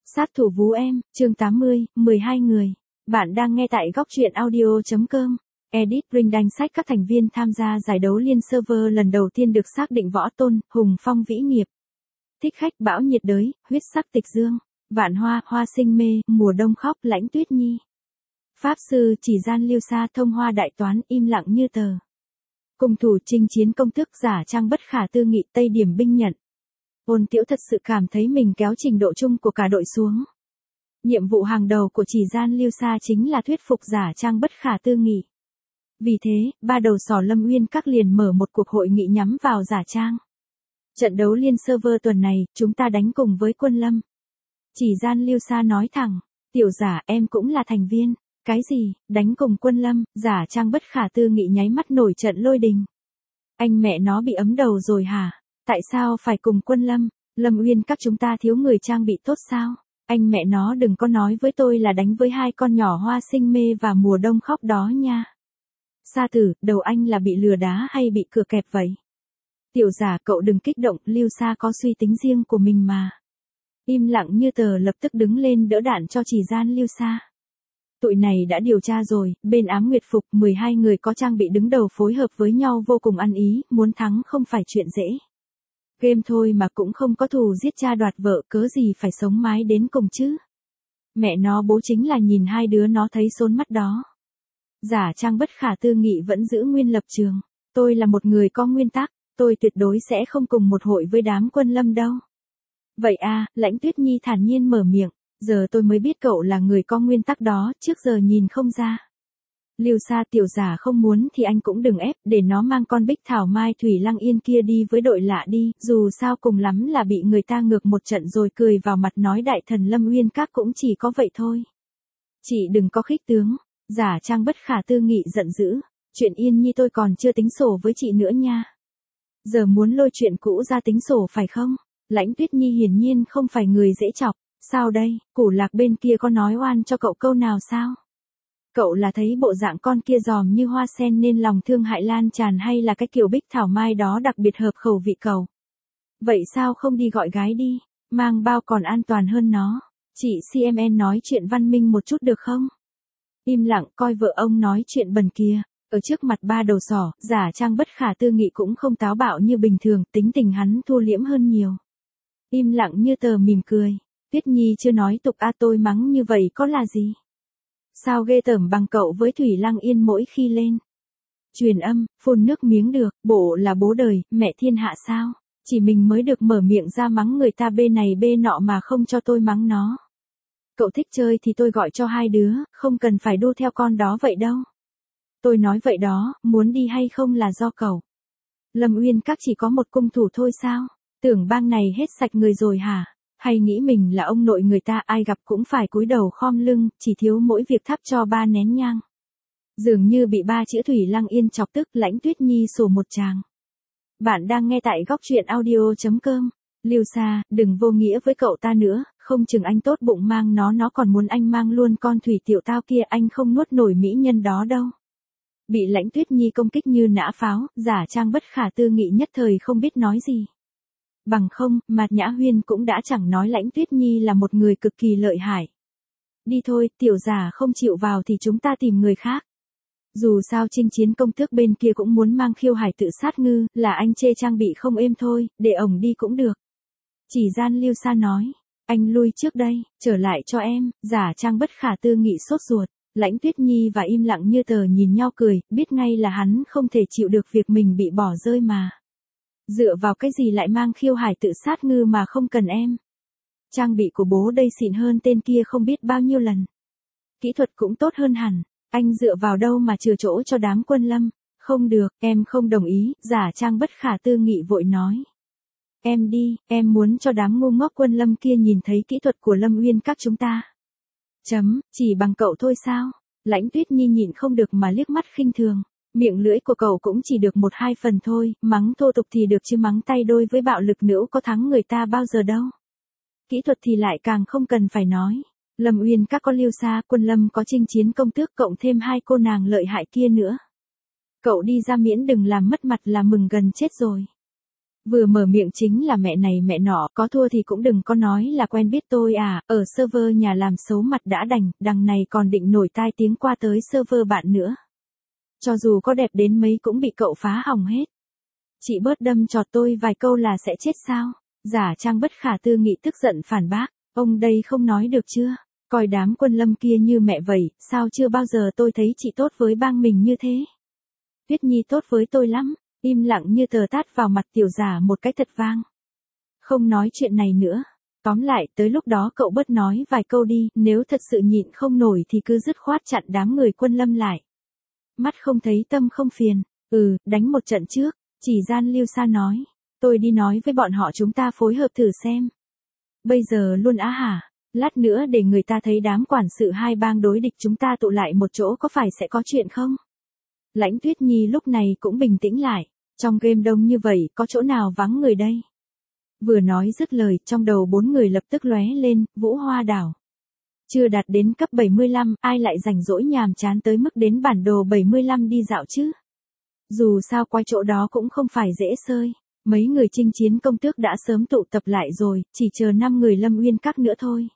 Sát thủ vú em, chương 80, 12 người. Bạn đang nghe tại góc truyện audio.com. Edit Ring danh sách các thành viên tham gia giải đấu liên server lần đầu tiên được xác định: Võ Tôn, Hùng Phong Vĩ Nghiệp. Thích Khách, Bão Nhiệt Đới, Huyết Sắc Tịch Dương. Vạn Hoa, Hoa Sinh Mê, Mùa Đông Khóc, Lãnh Tuyết Nhi. Pháp Sư, Chỉ Gian Lưu Sa, Thông Hoa Đại Toán, Im Lặng Như Tờ. Cùng thủ chinh chiến công tước, Giả Trang Bất Khả Tư Nghị, Tây Điểm Binh Nhận. Ôn Tiễu thật sự cảm thấy mình kéo trình độ chung của cả đội xuống. Nhiệm vụ hàng đầu của Chỉ Gian Lưu Sa chính là thuyết phục Giả Trang Bất Khả Tư Nghị. Vì thế, ba đầu sỏ Lâm Uyên Các liền mở một cuộc hội nghị nhắm vào Giả Trang. Trận đấu liên server tuần này, chúng ta đánh cùng với Quân Lâm. Chỉ Gian Lưu Sa nói thẳng: Tiểu Giả, em cũng là thành viên. Cái gì, đánh cùng Quân Lâm? Giả Trang Bất Khả Tư Nghị nháy mắt nổi trận lôi đình. Anh mẹ nó bị ấm đầu rồi hả? Tại sao phải cùng Quân Lâm? Lâm Uyên Các chúng ta thiếu người trang bị tốt sao? Anh mẹ nó đừng có nói với tôi là đánh với hai con nhỏ Hoa Sinh Mê và Mùa Đông Khóc đó nha. Sa Tử, đầu anh là bị lừa đá hay bị cửa kẹp vậy? Tiểu Giả, cậu đừng kích động, Lưu Sa có suy tính riêng của mình mà. Im Lặng Như Tờ lập tức đứng lên đỡ đạn cho Chỉ Gian Lưu Sa. Tụi này đã điều tra rồi, bên Ám Nguyệt Phục 12 người có trang bị đứng đầu phối hợp với nhau vô cùng ăn ý, muốn thắng không phải chuyện dễ. Game thôi mà cũng không có thù giết cha đoạt vợ, cớ gì phải sống mái đến cùng chứ. Mẹ nó bố chính là nhìn hai đứa nó thấy xôn mắt đó. Giả Trang Bất Khả Tư Nghị vẫn giữ nguyên lập trường. Tôi là một người có nguyên tắc, tôi tuyệt đối sẽ không cùng một hội với đám Quân Lâm đâu. Vậy à, Lãnh Tuyết Nhi thản nhiên mở miệng. Giờ tôi mới biết cậu là người có nguyên tắc đó, trước giờ nhìn không ra. Lưu Sa, Tiểu Giả không muốn thì anh cũng đừng ép, để nó mang con Bích Thảo Mai Thủy Lăng Yên kia đi với đội lạ đi, dù sao cùng lắm là bị người ta ngược một trận rồi cười vào mặt nói đại thần Lâm Uyên Các cũng chỉ có vậy thôi. Chị đừng có khích tướng. Giả Trang Bất Khả Tư Nghị giận dữ. Chuyện Yên Nhi tôi còn chưa tính sổ với chị nữa nha. Giờ muốn lôi chuyện cũ ra tính sổ phải không? Lãnh Tuyết Nhi hiển nhiên không phải người dễ chọc. Sao đây, Củ Lạc bên kia có nói oan cho cậu câu nào sao? Cậu là thấy bộ dạng con kia giòm như hoa sen nên lòng thương hại lan tràn, hay là cái kiểu Bích Thảo Mai đó đặc biệt hợp khẩu vị cậu? Vậy sao không đi gọi gái đi, mang bao còn an toàn hơn nó. Chị CMN nói chuyện văn minh một chút được không? Im lặng, coi vợ ông nói chuyện bần kia. Ở trước mặt ba đầu sỏ, Giả Trang Bất Khả Tư Nghị cũng không táo bạo như bình thường, tính tình hắn thu liễm hơn nhiều. Im Lặng Như Tờ mỉm cười. Tuyết Nhi chưa nói tục a, tôi mắng như vậy có là gì? Sao ghê tởm bằng cậu với Thủy Lăng Yên mỗi khi lên? Truyền âm, phun nước miếng được, bộ là bố đời, mẹ thiên hạ sao? Chỉ mình mới được mở miệng ra mắng người ta bê này bê nọ mà không cho tôi mắng nó. Cậu thích chơi thì tôi gọi cho hai đứa, không cần phải đu theo con đó vậy đâu. Tôi nói vậy đó, muốn đi hay không là do cậu. Lâm Uyên Các chỉ có một cung thủ thôi sao? Tưởng bang này hết sạch người rồi hả? Hay nghĩ mình là ông nội người ta, ai gặp cũng phải cúi đầu khom lưng, chỉ thiếu mỗi việc thắp cho ba nén nhang. Dường như bị ba chữ Thủy Lăng Yên chọc tức, Lãnh Tuyết Nhi sổ một tràng. Bạn đang nghe tại góc truyện audio.com. Lưu Sa, đừng vô nghĩa với cậu ta nữa, không chừng anh tốt bụng mang nó còn muốn anh mang luôn con Thủy Tiểu Tao kia, anh không nuốt nổi mỹ nhân đó đâu. Bị Lãnh Tuyết Nhi công kích như nã pháo, Giả Trang Bất Khả Tư Nghị nhất thời không biết nói gì. Bằng không, Mạt Nhã Huyên cũng đã chẳng nói Lãnh Tuyết Nhi là một người cực kỳ lợi hại. Đi thôi, Tiểu Giả không chịu vào thì chúng ta tìm người khác. Dù sao chinh chiến công tước bên kia cũng muốn mang Khiêu Hải Tự Sát Ngư, là anh chê trang bị không êm thôi, để ổng đi cũng được. Chỉ Gian Lưu Sa nói, anh lui trước đây, trở lại cho em. Giả Trang Bất Khả Tư Nghị sốt ruột. Lãnh Tuyết Nhi và Im Lặng Như Tờ nhìn nhau cười, biết ngay là hắn không thể chịu được việc mình bị bỏ rơi mà. Dựa vào cái gì lại mang Khiêu Hải Tự Sát Ngư mà không cần em? Trang bị của bố đây xịn hơn tên kia không biết bao nhiêu lần. Kỹ thuật cũng tốt hơn hẳn. Anh dựa vào đâu mà chừa chỗ cho đám Quân Lâm? Không được, em không đồng ý. Giả Trang Bất Khả Tư Nghị vội nói. Em đi, em muốn cho đám ngu ngốc Quân Lâm kia nhìn thấy kỹ thuật của Lâm Uyên Các chúng ta. Chỉ bằng cậu thôi sao? Lãnh Tuyết Nhi nhịn không được mà liếc mắt khinh thường. Miệng lưỡi của cậu cũng chỉ được 1-2 phần thôi, mắng thô tục thì được chứ mắng tay đôi với bạo lực nữ có thắng người ta bao giờ đâu. Kỹ thuật thì lại càng không cần phải nói. Lâm Uyên Các có Lưu Sa, Quân Lâm có chinh chiến công tước, cộng thêm hai cô nàng lợi hại kia nữa. Cậu đi ra miễn đừng làm mất mặt là mừng gần chết rồi. Vừa mở miệng chính là mẹ này mẹ nọ, có thua thì cũng đừng có nói là quen biết tôi à, ở server nhà làm xấu mặt đã đành, đằng này còn định nổi tai tiếng qua tới server bạn nữa. Cho dù có đẹp đến mấy cũng bị cậu phá hỏng hết. Chị bớt đâm chọt tôi vài câu là sẽ chết sao? Giả trang bất khả tư nghị tức giận phản bác, ông đây không nói được chưa? Coi đám Quân Lâm kia như mẹ vậy, sao chưa bao giờ tôi thấy chị tốt với bang mình như thế? Tuyết Nhi tốt với tôi lắm, im lặng như tờ tát vào mặt tiểu giả một cái thật vang. Không nói chuyện này nữa. Tóm lại, tới lúc đó cậu bớt nói vài câu đi, nếu thật sự nhịn không nổi thì cứ dứt khoát chặn đám người Quân Lâm lại. Mắt không thấy tâm không phiền, đánh một trận trước, chỉ gian Lưu Sa nói. Tôi đi nói với bọn họ chúng ta phối hợp thử xem. Bây giờ luôn á hả? Lát nữa để người ta thấy đám quản sự hai bang đối địch chúng ta tụ lại một chỗ có phải sẽ có chuyện không? Lãnh Tuyết Nhi lúc này cũng bình tĩnh lại. Trong game đông như vậy có chỗ nào vắng người đây? Vừa nói dứt lời, trong đầu 4 người lập tức lóe lên, Vũ Hoa Đảo. Chưa đạt đến cấp 75, ai lại rảnh rỗi nhàm chán tới mức đến bản đồ 75 đi dạo chứ? Dù sao qua chỗ đó cũng không phải dễ sơi. Mấy người chinh chiến công tước đã sớm tụ tập lại rồi, chỉ chờ 5 người Lâm Uyên Các nữa thôi.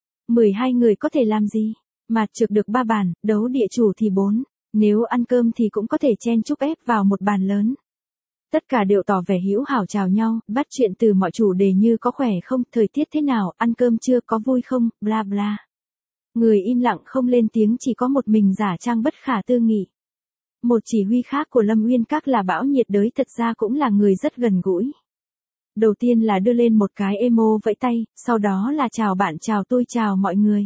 12 người có thể làm gì? Mạt trực được 3 bàn, đấu địa chủ thì 4. Nếu ăn cơm thì cũng có thể chen chúc ép vào một bàn lớn. Tất cả đều tỏ vẻ hữu hảo chào nhau, bắt chuyện từ mọi chủ đề như có khỏe không, thời tiết thế nào, ăn cơm chưa, có vui không, bla bla. Người im lặng không lên tiếng, chỉ có một mình giả trang bất khả tư nghị. Một chỉ huy khác của Lâm Uyên Các là Bão Nhiệt Đới thật ra cũng là người rất gần gũi. Đầu tiên là đưa lên một cái emo vẫy tay, sau đó là chào bạn chào tôi chào mọi người.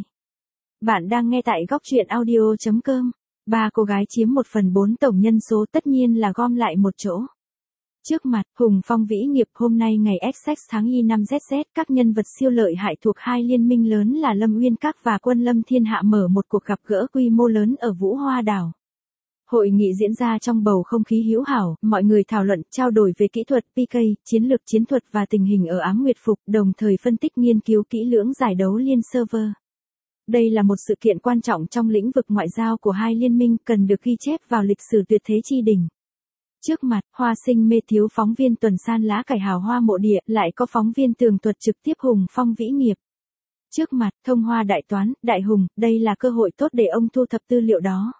Bạn đang nghe tại góc truyện audio.com. 3 cô gái chiếm 1/4 tổng nhân số tất nhiên là gom lại một chỗ. Trước mặt, Hùng Phong Vĩ Nghiệp hôm nay ngày XX tháng Y5ZZ, các nhân vật siêu lợi hại thuộc hai liên minh lớn là Lâm Uyên Các và Quân Lâm Thiên Hạ mở một cuộc gặp gỡ quy mô lớn ở Vũ Hoa Đảo. Hội nghị diễn ra trong bầu không khí hữu hảo, mọi người thảo luận, trao đổi về kỹ thuật, PK, chiến lược chiến thuật và tình hình ở Ám Nguyệt Phục, đồng thời phân tích nghiên cứu kỹ lưỡng giải đấu liên server. Đây là một sự kiện quan trọng trong lĩnh vực ngoại giao của hai liên minh, cần được ghi chép vào lịch sử tuyệt thế chi đỉnh. Trước mặt, Hoa Sinh mê thiếu phóng viên tuần san lá cải hào hoa mộ địa, lại có phóng viên tường thuật trực tiếp Hùng Phong Vĩ Nghiệp. Trước mặt, Thông Hoa Đại Toán, Đại Hùng, đây là cơ hội tốt để ông thu thập tư liệu đó.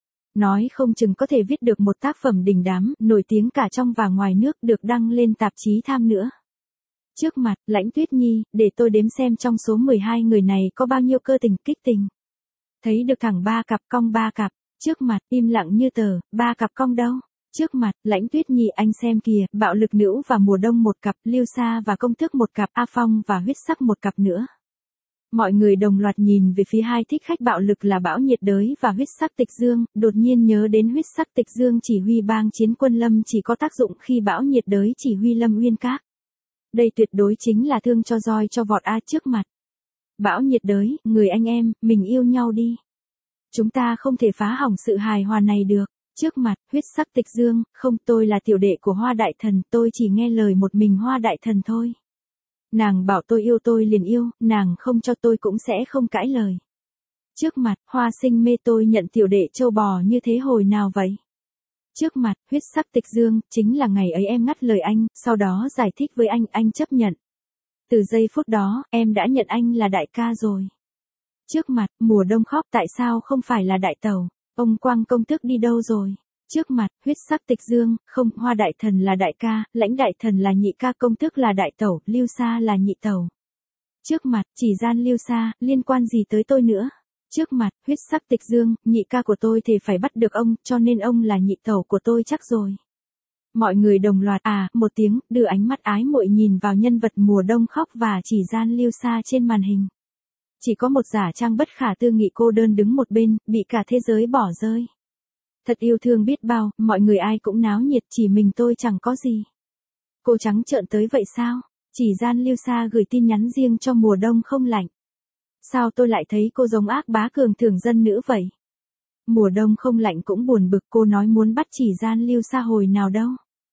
Nói không chừng có thể viết được một tác phẩm đình đám, nổi tiếng cả trong và ngoài nước, được đăng lên tạp chí Tham nữa. Trước mặt, Lãnh Tuyết Nhi, để tôi đếm xem trong số 12 người này có bao nhiêu cơ tình, kích tình. Thấy được thẳng 3 cặp cong 3 cặp, trước mặt, im lặng như tờ, 3 cặp cong đâu? Trước mặt, Lãnh Tuyết Nhi anh xem kìa, Bạo Lực Nữ và Mùa Đông một cặp, Lưu Sa và Công Tước một cặp, A Phong và Huyết Sắc một cặp nữa. Mọi người đồng loạt nhìn về phía hai thích khách bạo lực là Bão Nhiệt Đới và Huyết Sắc Tịch Dương, đột nhiên nhớ đến Huyết Sắc Tịch Dương chỉ huy bang chiến Quân Lâm chỉ có tác dụng khi Bão Nhiệt Đới chỉ huy Lâm Uyên Các. Đây tuyệt đối chính là thương cho roi cho vọt a trước mặt. Bão Nhiệt Đới, người anh em, mình yêu nhau đi. Chúng ta không thể phá hỏng sự hài hòa này được. Trước mặt, Huyết Sắc Tịch Dương, không, tôi là tiểu đệ của Hoa Đại Thần, tôi chỉ nghe lời một mình Hoa Đại Thần thôi. Nàng bảo tôi liền yêu, nàng không cho tôi cũng sẽ không cãi lời. Trước mặt, Hoa Sinh mê tôi nhận tiểu đệ châu bò như thế hồi nào vậy? Trước mặt, Huyết Sắc Tịch Dương, chính là ngày ấy em ngắt lời anh, sau đó giải thích với anh chấp nhận. Từ giây phút đó, em đã nhận anh là đại ca rồi. Trước mặt, Mùa Đông khóc tại sao không phải là đại tẩu, ông Quang Công Tước đi đâu rồi? Trước mặt, Huyết Sắc Tịch Dương, không, Hoa Đại Thần là đại ca, Lãnh Đại Thần là nhị ca, Công Tước là đại tẩu, Lưu Sa là nhị tẩu. Trước mặt, chỉ gian Lưu Sa, liên quan gì tới tôi nữa? Trước mặt, Huyết Sắc Tịch Dương, nhị ca của tôi thì phải bắt được ông, cho nên ông là nhị tẩu của tôi chắc rồi. Mọi người đồng loạt một tiếng, đưa ánh mắt ái muội nhìn vào nhân vật Mùa Đông khóc và chỉ gian Lưu Sa trên màn hình. Chỉ có một giả trang bất khả tư nghị cô đơn đứng một bên, bị cả thế giới bỏ rơi. Thật yêu thương biết bao, mọi người ai cũng náo nhiệt, chỉ mình tôi chẳng có gì. Cô trắng trợn tới vậy sao? Chỉ gian Lưu Sa gửi tin nhắn riêng cho Mùa Đông không lạnh. Sao tôi lại thấy cô giống ác bá cường thường dân nữ vậy? Mùa Đông không lạnh cũng buồn bực, cô nói muốn bắt chỉ gian Lưu Sa hồi nào đâu.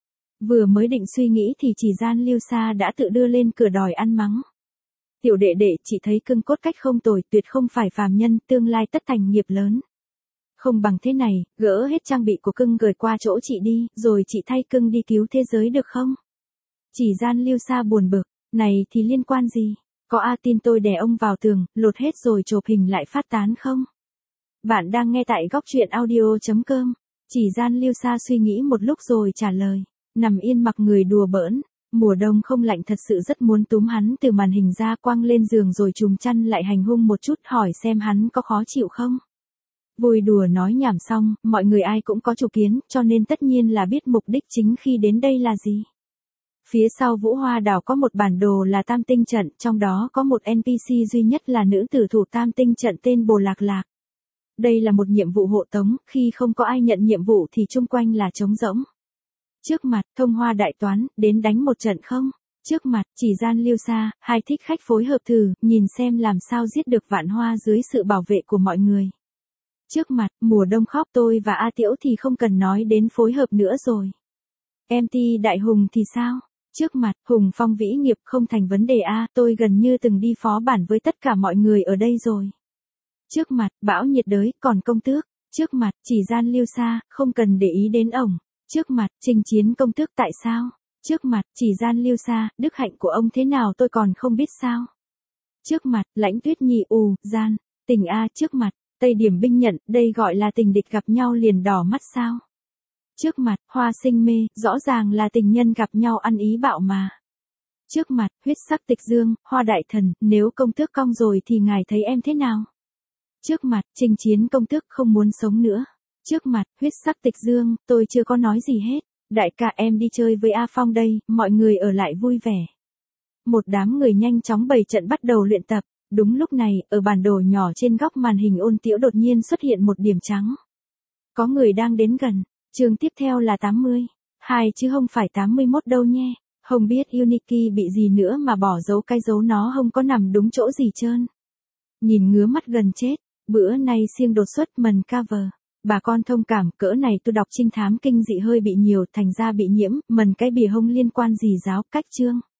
Vừa mới định suy nghĩ thì chỉ gian Lưu Sa đã tự đưa lên cửa đòi ăn mắng. Tiểu đệ đệ, chị thấy cưng cốt cách không tồi, tuyệt không phải phàm nhân, tương lai tất thành nghiệp lớn. Không bằng thế này, gỡ hết trang bị của cưng gửi qua chỗ chị đi, rồi chị thay cưng đi cứu thế giới được không? Chỉ Gian Lưu Sa buồn bực, này thì liên quan gì? Có tin tôi đè ông vào tường, lột hết rồi chụp hình lại phát tán không? Bạn đang nghe tại góc truyện audio.com. Chỉ Gian Lưu Sa suy nghĩ một lúc rồi trả lời. Nằm yên mặc người đùa bỡn. Mùa đông không lạnh thật sự rất muốn túm hắn từ màn hình ra quăng lên giường rồi trùm chăn lại hành hung một chút hỏi xem hắn có khó chịu không. Vui đùa nói nhảm xong, mọi người ai cũng có chủ kiến cho nên tất nhiên là biết mục đích chính khi đến đây là gì. Phía sau Vũ Hoa Đảo có một bản đồ là Tam Tinh Trận, trong đó có một NPC duy nhất là nữ tử thủ Tam Tinh Trận tên Bồ Lạc Lạc. Đây là một nhiệm vụ hộ tống, khi không có ai nhận nhiệm vụ thì chung quanh là trống rỗng. Trước mặt, Thông Hoa Đại Toán, đến đánh một trận không? Trước mặt, Chỉ Gian Lưu Sa, hai thích khách phối hợp thử, nhìn xem làm sao giết được Vạn Hoa dưới sự bảo vệ của mọi người. Trước mặt, mùa đông khóc tôi và A Tiễu thì không cần nói đến phối hợp nữa rồi. MT Đại Hùng thì sao? Trước mặt, Hùng Phong vĩ nghiệp không thành vấn đề tôi gần như từng đi phó bản với tất cả mọi người ở đây rồi. Trước mặt, Bão nhiệt đới, còn công tước. Trước mặt, Chỉ Gian Lưu Sa, không cần để ý đến ổng. Trước mặt, Trình Chiến công tước tại sao? Trước mặt, Chỉ Gian Lưu Sa, đức hạnh của ông thế nào tôi còn không biết sao? Trước mặt, Lãnh Tuyết Nhi Gian, tình trước mặt, Tây Điểm binh nhận, đây gọi là tình địch gặp nhau liền đỏ mắt sao? Trước mặt, Hoa Sinh Mê, rõ ràng là tình nhân gặp nhau ăn ý bạo mà. Trước mặt, Huyết Sắc Tịch Dương, Hoa Đại Thần, nếu công tước cong rồi thì ngài thấy em thế nào? Trước mặt, Trình Chiến công tước không muốn sống nữa. Trước mặt, Huyết Sắc Tịch Dương, tôi chưa có nói gì hết. Đại ca em đi chơi với A Phong đây, mọi người ở lại vui vẻ. Một đám người nhanh chóng bày trận bắt đầu luyện tập. Đúng lúc này, ở bản đồ nhỏ trên góc màn hình Ôn Tiễu đột nhiên xuất hiện một điểm trắng. Có người đang đến gần. Chương tiếp theo là 80. Chứ không phải 81 đâu nhé. Không biết Uniki bị gì nữa mà bỏ dấu cái dấu nó không có nằm đúng chỗ gì trơn. Nhìn ngứa mắt gần chết. Bữa nay siêng đột xuất mần cover. Bà con thông cảm, cỡ này tôi đọc trinh thám kinh dị hơi bị nhiều, thành ra bị nhiễm, mần cái bìa hông liên quan gì giáo cách chương.